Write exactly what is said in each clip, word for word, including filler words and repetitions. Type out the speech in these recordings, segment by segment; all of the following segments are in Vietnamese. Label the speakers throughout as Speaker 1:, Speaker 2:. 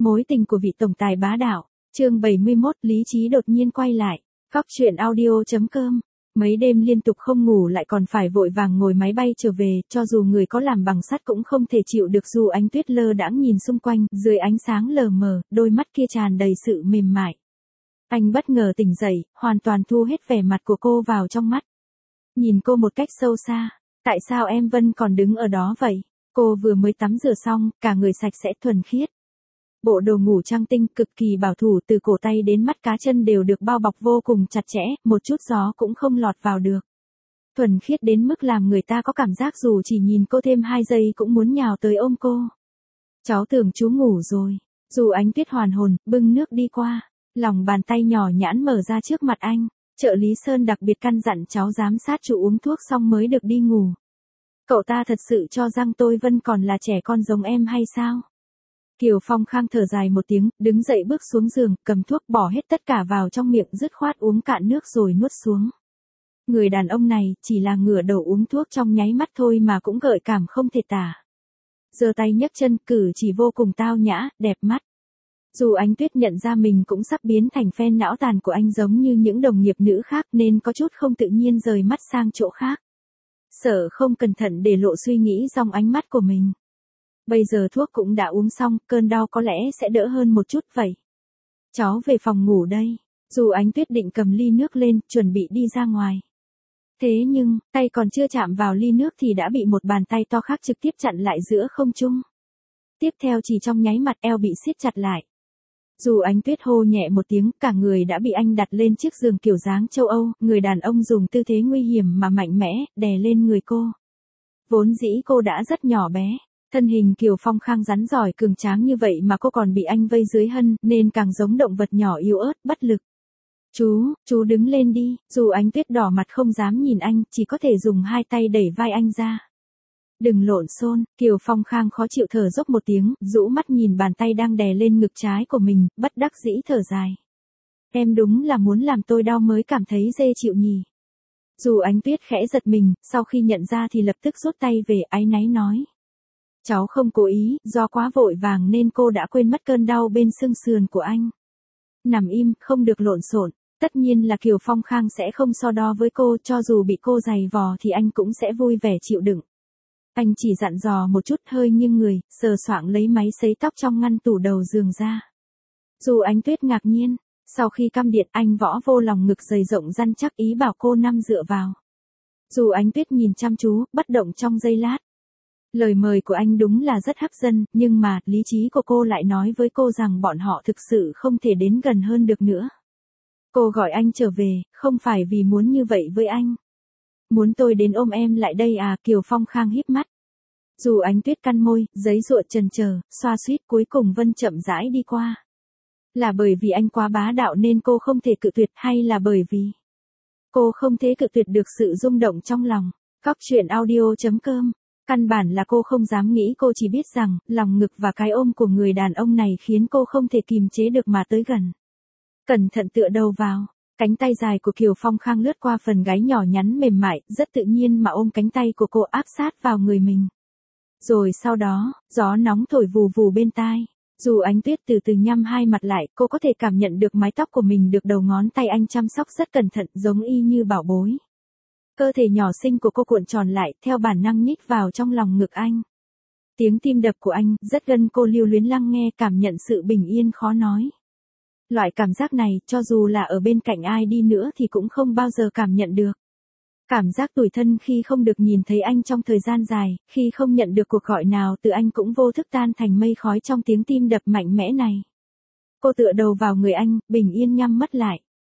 Speaker 1: Mối tình của vị tổng tài bá đạo. Chương bảy mươi mốt, lý trí đột nhiên quay lại. Cóc truyện audio chấm com. Mấy đêm liên tục không ngủ lại còn phải vội vàng ngồi máy bay trở về, cho dù người có làm bằng sắt cũng không thể chịu được. Dù Ánh Tuyết lơ đãng nhìn xung quanh, dưới ánh sáng lờ mờ, đôi mắt kia tràn đầy sự mềm mại. Anh bất ngờ tỉnh dậy, hoàn toàn thu hết vẻ mặt của cô vào trong mắt. Nhìn cô một cách sâu xa. Tại sao em Vân còn đứng ở đó vậy? Cô vừa mới tắm rửa xong, cả người sạch sẽ thuần khiết. Bộ đồ ngủ trang tinh cực kỳ bảo thủ, từ cổ tay đến mắt cá chân đều được bao bọc vô cùng chặt chẽ, một chút gió cũng không lọt vào được. Thuần khiết đến mức làm người ta có cảm giác dù chỉ nhìn cô thêm hai giây cũng muốn nhào tới ôm cô. Cháu tưởng chú ngủ rồi. Dù Ánh Tuyết hoàn hồn, bưng nước đi qua. Lòng bàn tay nhỏ nhãn mở ra trước mặt anh. Trợ lý Sơn đặc biệt căn dặn cháu giám sát chú uống thuốc xong mới được đi ngủ. Cậu ta thật sự cho rằng tôi Vân còn là trẻ con giống em hay sao? Kiều Phong Khang thở dài một tiếng, đứng dậy bước xuống giường, cầm thuốc bỏ hết tất cả vào trong miệng, dứt khoát uống cạn nước rồi nuốt xuống. Người đàn ông này chỉ là ngửa đầu uống thuốc trong nháy mắt thôi mà cũng gợi cảm không thể tả. Giơ tay nhấc chân, cử chỉ vô cùng tao nhã, đẹp mắt. Dù Ánh Tuyết nhận ra mình cũng sắp biến thành fan não tàn của anh giống như những đồng nghiệp nữ khác nên có chút không tự nhiên rời mắt sang chỗ khác. Sợ không cẩn thận để lộ suy nghĩ trong ánh mắt của mình. Bây giờ thuốc cũng đã uống xong, cơn đau có lẽ sẽ đỡ hơn một chút vậy. Cháu về phòng ngủ đây. Dù Ánh Tuyết định cầm ly nước lên, chuẩn bị đi ra ngoài. Thế nhưng, tay còn chưa chạm vào ly nước thì đã bị một bàn tay to khác trực tiếp chặn lại giữa không trung. Tiếp theo chỉ trong nháy mắt eo bị siết chặt lại. Dù Ánh Tuyết hô nhẹ một tiếng, cả người đã bị anh đặt lên chiếc giường kiểu dáng châu Âu, người đàn ông dùng tư thế nguy hiểm mà mạnh mẽ, đè lên người cô. Vốn dĩ cô đã rất nhỏ bé. Thân hình Kiều Phong Khang rắn giỏi cường tráng như vậy mà cô còn bị anh vây dưới hân, nên càng giống động vật nhỏ yếu ớt, bất lực. Chú, chú đứng lên đi. Dù Ánh Tuyết đỏ mặt không dám nhìn anh, chỉ có thể dùng hai tay đẩy vai anh ra. Đừng lộn xôn. Kiều Phong Khang khó chịu thở dốc một tiếng, rũ mắt nhìn bàn tay đang đè lên ngực trái của mình, bất đắc dĩ thở dài. Em đúng là muốn làm tôi đau mới cảm thấy dễ chịu nhỉ. Dù Ánh Tuyết khẽ giật mình, sau khi nhận ra thì lập tức rút tay về, áy náy nói. Cháu không cố ý, do quá vội vàng nên cô đã quên mất cơn đau bên xương sườn của anh. Nằm im, không được lộn xộn. Tất nhiên là Kiều Phong Khang sẽ không so đo với cô, cho dù bị cô giày vò thì anh cũng sẽ vui vẻ chịu đựng. Anh chỉ dặn dò một chút, hơi nghiêng người, sờ soạng lấy máy sấy tóc trong ngăn tủ đầu giường ra. Dù Ánh Tuyết ngạc nhiên, sau khi căm điện anh võ vô lòng ngực dày rộng rắn chắc ý bảo cô nằm dựa vào. Dù Ánh Tuyết nhìn chăm chú, bất động trong giây lát. Lời mời của anh đúng là rất hấp dẫn, nhưng mà, lý trí của cô lại nói với cô rằng bọn họ thực sự không thể đến gần hơn được nữa. Cô gọi anh trở về, không phải vì muốn như vậy với anh. Muốn tôi đến ôm em lại đây à? Kiều Phong Khang híp mắt. Dù Ánh Tuyết căn môi, giấy giụa chần chờ, xoa xuýt, cuối cùng Vân chậm rãi đi qua. Là bởi vì anh quá bá đạo nên cô không thể cự tuyệt, hay là bởi vì cô không thể cự tuyệt được sự rung động trong lòng? Cóc truyện audio chấm com. Căn bản là cô không dám nghĩ, cô chỉ biết rằng, lòng ngực và cái ôm của người đàn ông này khiến cô không thể kìm chế được mà tới gần. Cẩn thận tựa đầu vào, cánh tay dài của Kiều Phong Khang lướt qua phần gáy nhỏ nhắn mềm mại, rất tự nhiên mà ôm cánh tay của cô áp sát vào người mình. Rồi sau đó, gió nóng thổi vù vù bên tai. Dù Ánh Tuyết từ từ nhắm hai mặt lại, cô có thể cảm nhận được mái tóc của mình được đầu ngón tay anh chăm sóc rất cẩn thận, giống y như bảo bối. Cơ thể nhỏ xinh của cô cuộn tròn lại, theo bản năng nhích vào trong lòng ngực anh. Tiếng tim đập của anh, rất gần, cô lưu luyến lắng nghe, cảm nhận sự bình yên khó nói. Loại cảm giác này, cho dù là ở bên cạnh ai đi nữa thì cũng không bao giờ cảm nhận được. Cảm giác tủi thân khi không được nhìn thấy anh trong thời gian dài, khi không nhận được cuộc gọi nào từ anh cũng vô thức tan thành mây khói trong tiếng tim đập mạnh mẽ này. Cô tựa đầu vào người anh, bình yên nhắm mắt lại.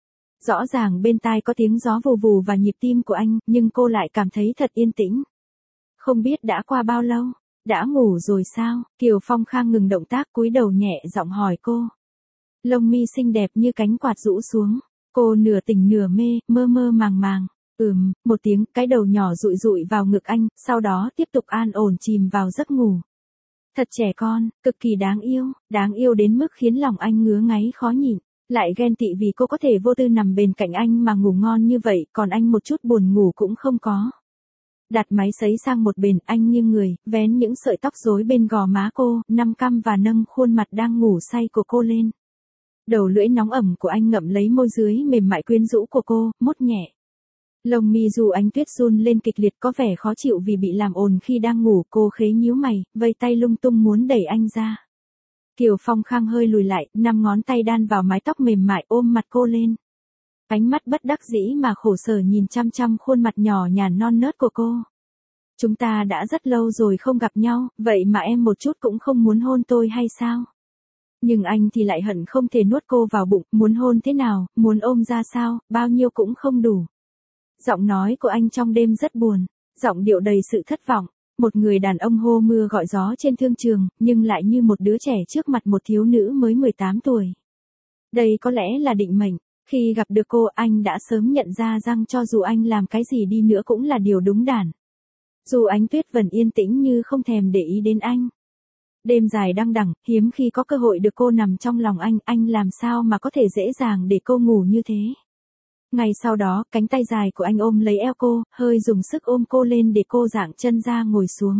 Speaker 1: Rõ ràng bên tai có tiếng gió vù vù và nhịp tim của anh, nhưng cô lại cảm thấy thật yên tĩnh. Không biết đã qua bao lâu, đã ngủ rồi sao? Kiều Phong Khang ngừng động tác, cúi đầu nhẹ giọng hỏi cô. Lông mi xinh đẹp như cánh quạt rũ xuống, cô nửa tỉnh nửa mê, mơ mơ màng màng. Ừm, một tiếng, cái đầu nhỏ dụi dụi vào ngực anh, sau đó tiếp tục an ổn chìm vào giấc ngủ. Thật trẻ con, cực kỳ đáng yêu, đáng yêu đến mức khiến lòng anh ngứa ngáy khó nhịn. Lại ghen tị vì cô có thể vô tư nằm bên cạnh anh mà ngủ ngon như vậy, còn anh một chút buồn ngủ cũng không có. Đặt máy sấy sang một bên, anh nghiêng người, vén những sợi tóc rối bên gò má cô, năm căm và nâng khuôn mặt đang ngủ say của cô lên. Đầu lưỡi nóng ẩm của anh ngậm lấy môi dưới mềm mại quyến rũ của cô, mốt nhẹ. Lông mi Du Ánh Tuyết run lên kịch liệt, có vẻ khó chịu vì bị làm ồn khi đang ngủ. Cô khế nhíu mày, vây tay lung tung muốn đẩy anh ra. Kiều Phong Khang hơi lùi lại, năm ngón tay đan vào mái tóc mềm mại ôm mặt cô lên. Ánh mắt bất đắc dĩ mà khổ sở nhìn chăm chăm khuôn mặt nhỏ nhàn non nớt của cô. Chúng ta đã rất lâu rồi không gặp nhau, vậy mà em một chút cũng không muốn hôn tôi hay sao? Nhưng anh thì lại hận không thể nuốt cô vào bụng, muốn hôn thế nào, muốn ôm ra sao, bao nhiêu cũng không đủ. Giọng nói của anh trong đêm rất buồn, giọng điệu đầy sự thất vọng. Một người đàn ông hô mưa gọi gió trên thương trường, nhưng lại như một đứa trẻ trước mặt một thiếu nữ mới mười tám tuổi. Đây có lẽ là định mệnh. Khi gặp được cô, anh đã sớm nhận ra rằng cho dù anh làm cái gì đi nữa cũng là điều đúng đắn. Du Ánh Tuyết vẫn yên tĩnh như không thèm để ý đến anh. Đêm dài đăng đẳng, hiếm khi có cơ hội được cô nằm trong lòng anh, anh làm sao mà có thể dễ dàng để cô ngủ như thế. Ngay sau đó, cánh tay dài của anh ôm lấy eo cô, hơi dùng sức ôm cô lên để cô dạng chân ra ngồi xuống.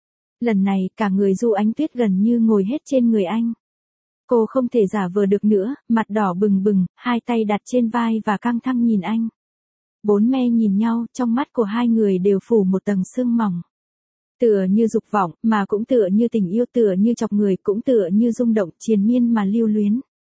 Speaker 1: Lần này, cả người Du Ánh Tuyết gần như ngồi hết trên người anh. Cô không thể giả vờ được nữa, mặt đỏ bừng bừng, hai tay đặt trên vai và căng thẳng nhìn anh. Bốn me nhìn nhau, trong mắt của hai người đều phủ một tầng sương mỏng. Tựa như dục vọng, mà cũng tựa như tình yêu, tựa như chọc người, cũng tựa như rung động triền miên mà lưu luyến.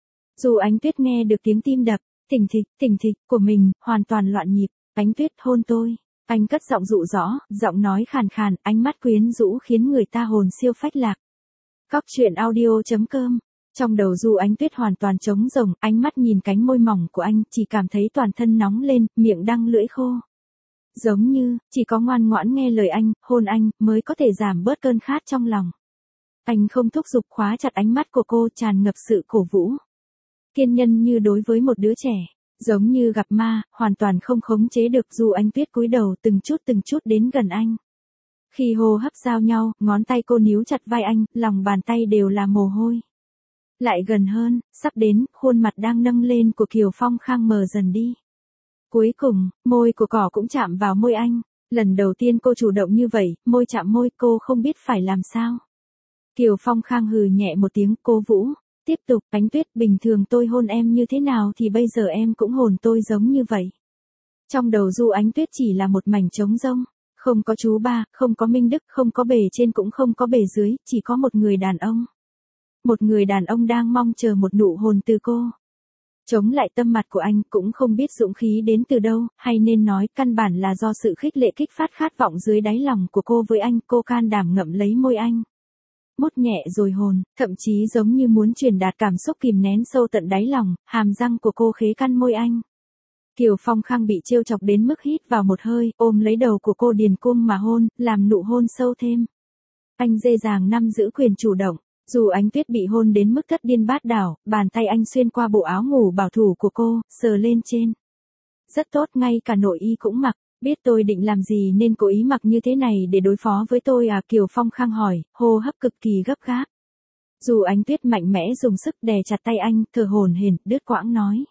Speaker 1: Du Ánh Tuyết nghe được tiếng tim đập, thình thịch, thình thịch của mình, hoàn toàn loạn nhịp. Ánh Tuyết hôn tôi. Anh cất giọng dụ dõ, giọng nói khàn khàn, ánh mắt quyến rũ khiến người ta hồn siêu phách lạc. Cóc truyện audio chấm com. Trong đầu Du Ánh Tuyết hoàn toàn trống rỗng, ánh mắt nhìn cánh môi mỏng của anh, chỉ cảm thấy toàn thân nóng lên, miệng đắng lưỡi khô. Giống như, chỉ có ngoan ngoãn nghe lời anh, hôn anh, mới có thể giảm bớt cơn khát trong lòng. Anh không thúc giục, khóa chặt ánh mắt của cô, tràn ngập sự cổ vũ. Kiên nhân như đối với một đứa trẻ, giống như gặp ma, hoàn toàn không khống chế được. Du Ánh Tuyết cúi đầu từng chút từng chút đến gần anh. Khi hô hấp giao nhau, ngón tay cô níu chặt vai anh, lòng bàn tay đều là mồ hôi. Lại gần hơn, sắp đến, khuôn mặt đang nâng lên của Kiều Phong Khang mờ dần đi. Cuối cùng, môi của cỏ cũng chạm vào môi anh. Lần đầu tiên cô chủ động như vậy, môi chạm môi, cô không biết phải làm sao. Kiều Phong Khang hừ nhẹ một tiếng, cố vũ. Tiếp tục, Ánh Tuyết, bình thường tôi hôn em như thế nào thì bây giờ em cũng hôn tôi giống như vậy. Trong đầu Du Ánh Tuyết chỉ là một mảnh trống rỗng. Không có chú ba, không có Minh Đức, không có bề trên cũng không có bề dưới, chỉ có một người đàn ông. Một người đàn ông đang mong chờ một nụ hôn từ cô. Chống lại tâm mặt của anh, cũng không biết dũng khí đến từ đâu, hay nên nói căn bản là do sự khích lệ kích phát khát vọng dưới đáy lòng của cô với anh. Cô can đảm ngậm lấy môi anh. Mút nhẹ rồi hôn, thậm chí giống như muốn truyền đạt cảm xúc kìm nén sâu tận đáy lòng, hàm răng của cô khế căn môi anh. Kiều Phong Khang bị trêu chọc đến mức hít vào một hơi, ôm lấy đầu của cô điền cuồng mà hôn, làm nụ hôn sâu thêm. Anh dễ dàng nắm giữ quyền chủ động. Dù Ánh Tuyết bị hôn đến mức thất điên bát đảo, bàn tay anh xuyên qua bộ áo ngủ bảo thủ của cô, sờ lên trên. Rất tốt, ngay cả nội y cũng mặc. Biết tôi định làm gì nên cố ý mặc như thế này để đối phó với tôi à? Kiều Phong Khang hỏi, hô hấp cực kỳ gấp gáp. Dù Ánh Tuyết mạnh mẽ dùng sức đè chặt tay anh, thở hổn hển, đứt quãng nói.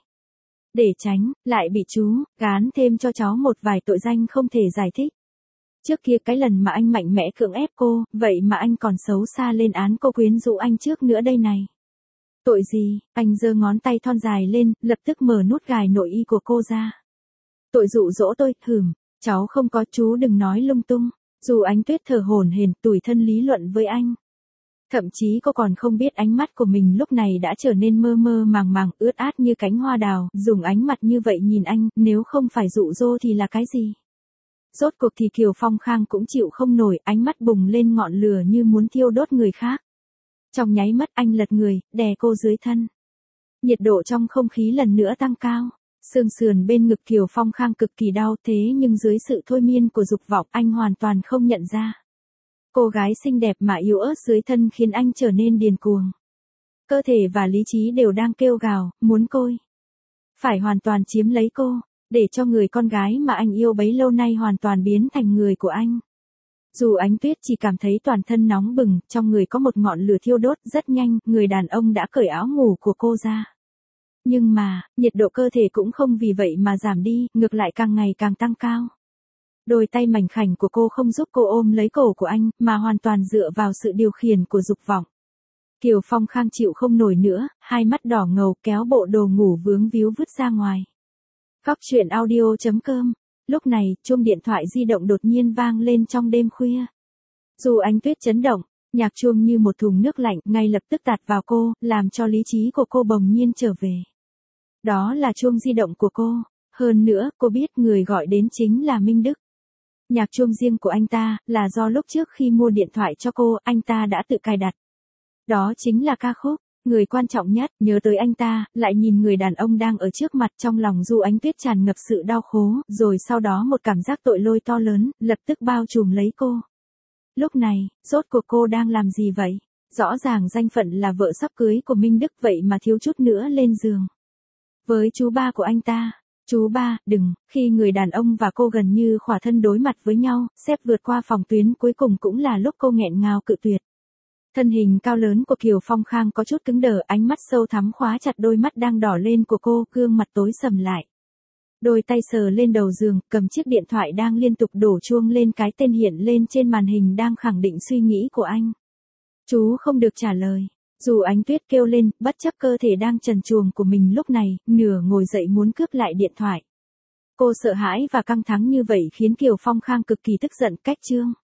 Speaker 1: Để tránh, lại bị chú, gán thêm cho cháu một vài tội danh không thể giải thích. Trước kia cái lần mà anh mạnh mẽ cưỡng ép cô, vậy mà anh còn xấu xa lên án cô quyến rũ anh trước nữa đây này. Tội gì? Anh giơ ngón tay thon dài lên, lập tức mở nút gài nội y của cô ra. Tội dụ dỗ tôi, hừm, cháu không có, chú đừng nói lung tung. Dù Ánh Tuyết thở hổn hển, tủi thân lý luận với anh. Thậm chí cô còn không biết ánh mắt của mình lúc này đã trở nên mơ mơ màng màng, ướt át như cánh hoa đào, dùng ánh mặt như vậy nhìn anh, nếu không phải dụ dỗ thì là cái gì? Rốt cuộc thì Kiều Phong Khang cũng chịu không nổi, ánh mắt bùng lên ngọn lửa như muốn thiêu đốt người khác. Trong nháy mắt anh lật người, đè cô dưới thân. Nhiệt độ trong không khí lần nữa tăng cao. Xương sườn bên ngực Kiều Phong Khang cực kỳ đau, thế nhưng dưới sự thôi miên của dục vọng anh hoàn toàn không nhận ra. Cô gái xinh đẹp mà yếu ớt dưới thân khiến anh trở nên điên cuồng. Cơ thể và lý trí đều đang kêu gào, muốn côi. Phải hoàn toàn chiếm lấy cô, để cho người con gái mà anh yêu bấy lâu nay hoàn toàn biến thành người của anh. Dù Ánh Tuyết chỉ cảm thấy toàn thân nóng bừng, trong người có một ngọn lửa thiêu đốt, rất nhanh, người đàn ông đã cởi áo ngủ của cô ra. Nhưng mà, nhiệt độ cơ thể cũng không vì vậy mà giảm đi, ngược lại càng ngày càng tăng cao. Đôi tay mảnh khảnh của cô không giúp cô ôm lấy cổ của anh, mà hoàn toàn dựa vào sự điều khiển của dục vọng. Kiều Phong Khang chịu không nổi nữa, hai mắt đỏ ngầu kéo bộ đồ ngủ vướng víu vứt ra ngoài. Cóc truyện audio chấm com. Lúc này, chuông điện thoại di động đột nhiên vang lên trong đêm khuya. Dù Ánh Tuyết chấn động, nhạc chuông như một thùng nước lạnh ngay lập tức tạt vào cô, làm cho lý trí của cô bỗng nhiên trở về. Đó là chuông di động của cô. Hơn nữa, cô biết người gọi đến chính là Minh Đức. Nhạc chuông riêng của anh ta, là do lúc trước khi mua điện thoại cho cô, anh ta đã tự cài đặt. Đó chính là ca khúc. Người quan trọng nhất, nhớ tới anh ta, lại nhìn người đàn ông đang ở trước mặt, trong lòng Du Ánh Tuyết tràn ngập sự đau khổ, rồi sau đó một cảm giác tội lỗi to lớn, lập tức bao trùm lấy cô. Lúc này, rốt cuộc cô đang làm gì vậy? Rõ ràng danh phận là vợ sắp cưới của Minh Đức vậy mà thiếu chút nữa lên giường với chú ba của anh ta. Chú ba, đừng, khi người đàn ông và cô gần như khỏa thân đối mặt với nhau, xếp vượt qua phòng tuyến cuối cùng cũng là lúc cô nghẹn ngào cự tuyệt. Thân hình cao lớn của Kiều Phong Khang có chút cứng đờ, ánh mắt sâu thắm khóa chặt đôi mắt đang đỏ lên của cô, gương mặt tối sầm lại. Đôi tay sờ lên đầu giường, cầm chiếc điện thoại đang liên tục đổ chuông lên, cái tên hiện lên trên màn hình đang khẳng định suy nghĩ của anh. Chú không được trả lời. Dù Ánh Tuyết kêu lên, bất chấp cơ thể đang trần truồng của mình lúc này, nửa ngồi dậy muốn cướp lại điện thoại. Cô sợ hãi và căng thẳng như vậy khiến Kiều Phong Khang cực kỳ tức giận, cách chương.